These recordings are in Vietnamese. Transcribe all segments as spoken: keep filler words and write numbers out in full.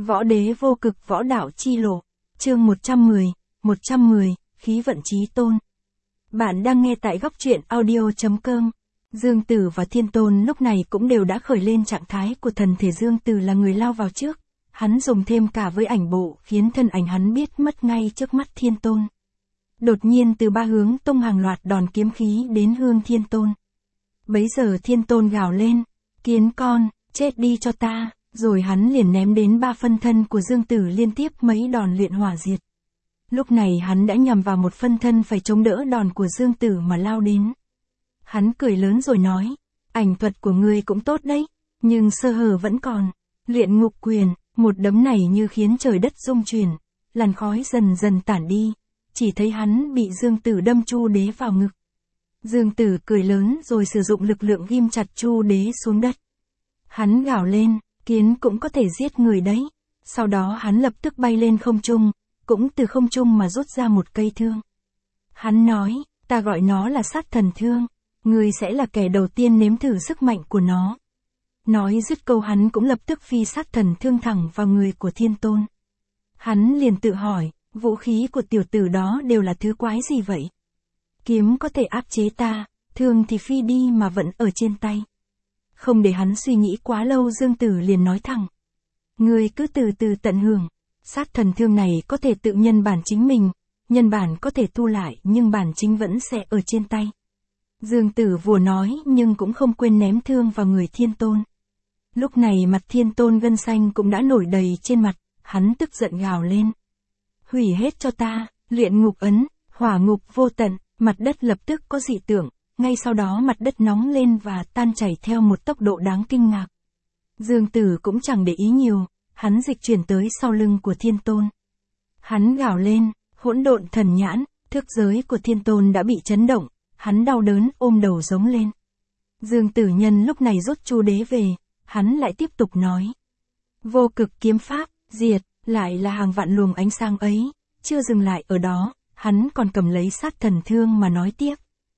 Võ đế vô cực võ đạo chi lộ, chương một trăm mười, một trăm mười, khí vận chí tôn. Bạn đang nghe tại góc truyện audio chấm com. Dương Tử và Thiên Tôn lúc này cũng đều đã khởi lên trạng thái của thần thể. Dương Tử là người lao vào trước, hắn dùng thêm cả với ảnh bộ khiến thân ảnh hắn biết mất ngay trước mắt Thiên Tôn. Đột nhiên từ ba hướng tung hàng loạt đòn kiếm khí đến hướng Thiên Tôn. Bấy giờ Thiên Tôn gào lên, kiến con, chết đi cho ta, rồi hắn liền ném đến ba phân thân của Dương Tử liên tiếp mấy đòn luyện hỏa diệt. Lúc này hắn đã nhằm vào một phân thân phải chống đỡ đòn của Dương Tử mà lao đến. Hắn cười lớn rồi nói, ảnh thuật của ngươi cũng tốt đấy, nhưng sơ hở vẫn còn. Luyện ngục quyền, một đấm này như khiến trời đất rung chuyển, làn khói dần dần tản đi, chỉ thấy hắn bị Dương Tử đâm Chu Đế vào ngực. Dương Tử cười lớn rồi sử dụng lực lượng ghim chặt Chu Đế xuống đất. Hắn gào lên, kiến cũng có thể giết người đấy. Sau đó hắn lập tức bay lên không trung, cũng từ không trung mà rút ra một cây thương. Hắn nói, ta gọi nó là sát thần thương, ngươi sẽ là kẻ đầu tiên nếm thử sức mạnh của nó. Nói dứt câu hắn cũng lập tức phi sát thần thương thẳng vào người của Thiên Tôn. Hắn liền tự hỏi, vũ khí của tiểu tử đó đều là thứ quái gì vậy? Kiếm có thể áp chế ta, thương thì phi đi mà vẫn ở trên tay. Không để hắn suy nghĩ quá lâu, Dương Tử liền nói thẳng. Ngươi cứ từ từ tận hưởng, sát thần thương này có thể tự nhân bản chính mình, nhân bản có thể thu lại nhưng bản chính vẫn sẽ ở trên tay. Dương Tử vừa nói nhưng cũng không quên ném thương vào người Thiên Tôn. Lúc này mặt Thiên Tôn gân xanh cũng đã nổi đầy trên mặt, hắn tức giận gào lên. Hủy hết cho ta, luyện ngục ấn, hỏa ngục vô tận, mặt đất lập tức có dị tượng. Ngay sau đó mặt đất nóng lên và tan chảy theo một tốc độ đáng kinh ngạc. Dương Tử cũng chẳng để ý nhiều, hắn dịch chuyển tới sau lưng của Thiên Tôn. Hắn gào lên, hỗn độn thần nhãn, thức giới của Thiên Tôn đã bị chấn động, hắn đau đớn ôm đầu giống lên. Dương Tử nhân lúc này rút Chu Đế về, hắn lại tiếp tục nói. Vô cực kiếm pháp, diệt, lại là hàng vạn luồng ánh sáng ấy, chưa dừng lại ở đó, hắn còn cầm lấy sát thần thương mà nói tiếp.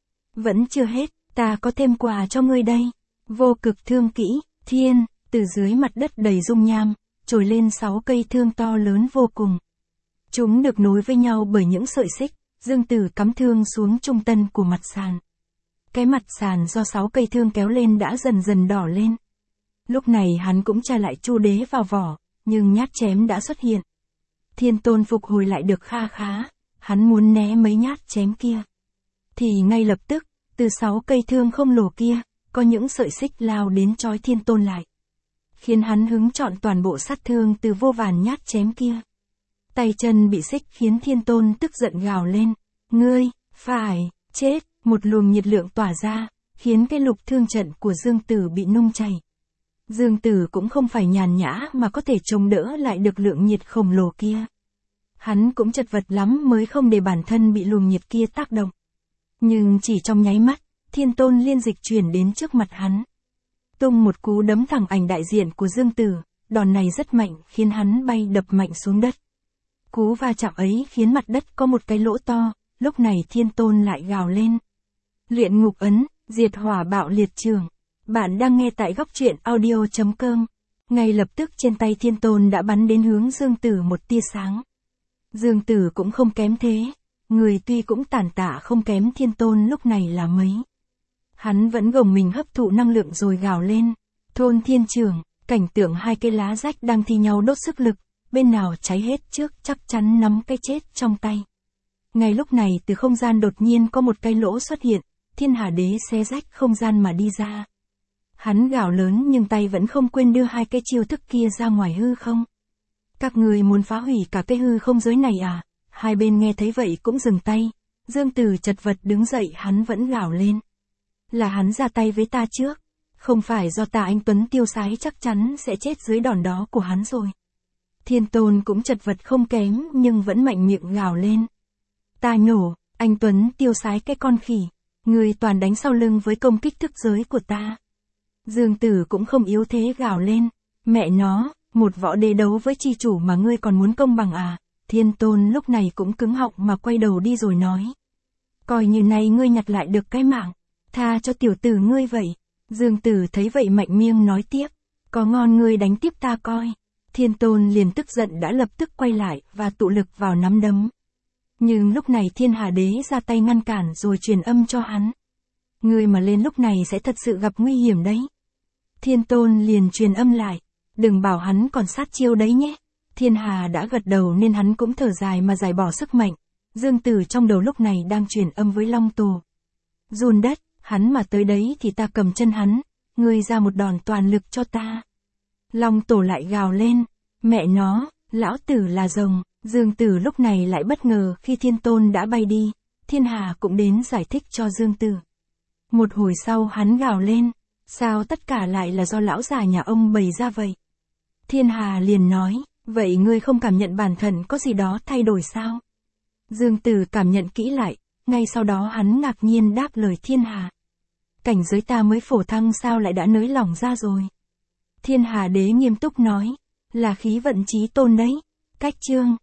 Vẫn chưa hết, ta có thêm quà cho ngươi đây. Vô cực thương kỹ, thiên, từ dưới mặt đất đầy dung nham, trồi lên sáu cây thương to lớn vô cùng. Chúng được nối với nhau bởi những sợi xích, Dương Tử cắm thương xuống trung tâm của mặt sàn. Cái mặt sàn do sáu cây thương kéo lên đã dần dần đỏ lên. Lúc này hắn cũng tra lại Chu Đế vào vỏ, nhưng nhát chém đã xuất hiện. Thiên Tôn phục hồi lại được kha khá, hắn muốn né mấy nhát chém kia. Thì ngay lập tức, từ sáu cây thương không lồ kia, có những sợi xích lao đến trói Thiên Tôn lại. Khiến hắn hứng chọn toàn bộ sát thương từ vô vàn nhát chém kia. Tay chân bị xích khiến Thiên Tôn tức giận gào lên. Ngươi, phải, chết, một luồng nhiệt lượng tỏa ra, khiến cái lục thương trận của Dương Tử bị nung chảy. Dương Tử cũng không phải nhàn nhã mà có thể chống đỡ lại được lượng nhiệt khổng lồ kia. Hắn cũng chật vật lắm mới không để bản thân bị luồng nhiệt kia tác động. Nhưng chỉ trong nháy mắt, Thiên Tôn liên dịch chuyển đến trước mặt hắn. Tung một cú đấm thẳng ảnh đại diện của Dương Tử, đòn này rất mạnh khiến hắn bay đập mạnh xuống đất. Cú va chạm ấy khiến mặt đất có một cái lỗ to, lúc này Thiên Tôn lại gào lên. Luyện ngục ấn, diệt hỏa bạo liệt trường. Bạn đang nghe tại góc truyện audio chấm com. Ngay lập tức trên tay Thiên Tôn đã bắn đến hướng Dương Tử một tia sáng. Dương Tử cũng không kém thế. Người tuy cũng tàn tạ không kém Thiên Tôn lúc này là mấy. Hắn vẫn gồng mình hấp thụ năng lượng rồi gào lên. Thôn thiên trường, cảnh tượng hai cây lá rách đang thi nhau đốt sức lực, bên nào cháy hết trước chắc chắn nắm cái chết trong tay. Ngay lúc này từ không gian đột nhiên có một cái lỗ xuất hiện, Thiên Hà Đế xé rách không gian mà đi ra. Hắn gào lớn nhưng tay vẫn không quên đưa hai cái chiêu thức kia ra ngoài hư không. Các người muốn phá hủy cả cái hư không giới này à? Hai bên nghe thấy vậy cũng dừng tay. Dương Tử chật vật đứng dậy, hắn vẫn gào lên. Là hắn ra tay với ta trước. Không phải do ta, anh Tuấn tiêu sái chắc chắn sẽ chết dưới đòn đó của hắn rồi. Thiên Tôn cũng chật vật không kém nhưng vẫn mạnh miệng gào lên. Ta nhổ, anh Tuấn tiêu sái cái con khỉ. Người toàn đánh sau lưng với công kích thức giới của ta. Dương Tử cũng không yếu thế gào lên. Mẹ nó, một võ đế đấu với chi chủ mà ngươi còn muốn công bằng à? Thiên Tôn lúc này cũng cứng họng mà quay đầu đi rồi nói. Coi như này ngươi nhặt lại được cái mạng, tha cho tiểu tử ngươi vậy. Dương Tử thấy vậy mạnh miệng nói tiếp. Có ngon ngươi đánh tiếp ta coi. Thiên Tôn liền tức giận đã lập tức quay lại và tụ lực vào nắm đấm. Nhưng lúc này Thiên Hà Đế ra tay ngăn cản rồi truyền âm cho hắn. Ngươi mà lên lúc này sẽ thật sự gặp nguy hiểm đấy. Thiên Tôn liền truyền âm lại. Đừng bảo hắn còn sát chiêu đấy nhé. Thiên Hà đã gật đầu nên hắn cũng thở dài mà giải bỏ sức mạnh. Dương Tử trong đầu lúc này đang truyền âm với Long Tổ. Run đất, hắn mà tới đấy thì ta cầm chân hắn. Ngươi ra một đòn toàn lực cho ta. Long Tổ lại gào lên. Mẹ nó, lão tử là rồng. Dương Tử lúc này lại bất ngờ khi Thiên Tôn đã bay đi. Thiên Hà cũng đến giải thích cho Dương Tử. Một hồi sau hắn gào lên. Sao tất cả lại là do lão già nhà ông bày ra vậy? Thiên Hà liền nói. Vậy ngươi không cảm nhận bản thân có gì đó thay đổi sao? Dương Tử cảm nhận kỹ lại. Ngay sau đó hắn ngạc nhiên đáp lời Thiên Hà. Cảnh giới ta mới phổ thăng sao lại đã nới lỏng ra rồi? Thiên Hà Đế nghiêm túc nói. Là khí vận chí tôn đấy. Cách chương.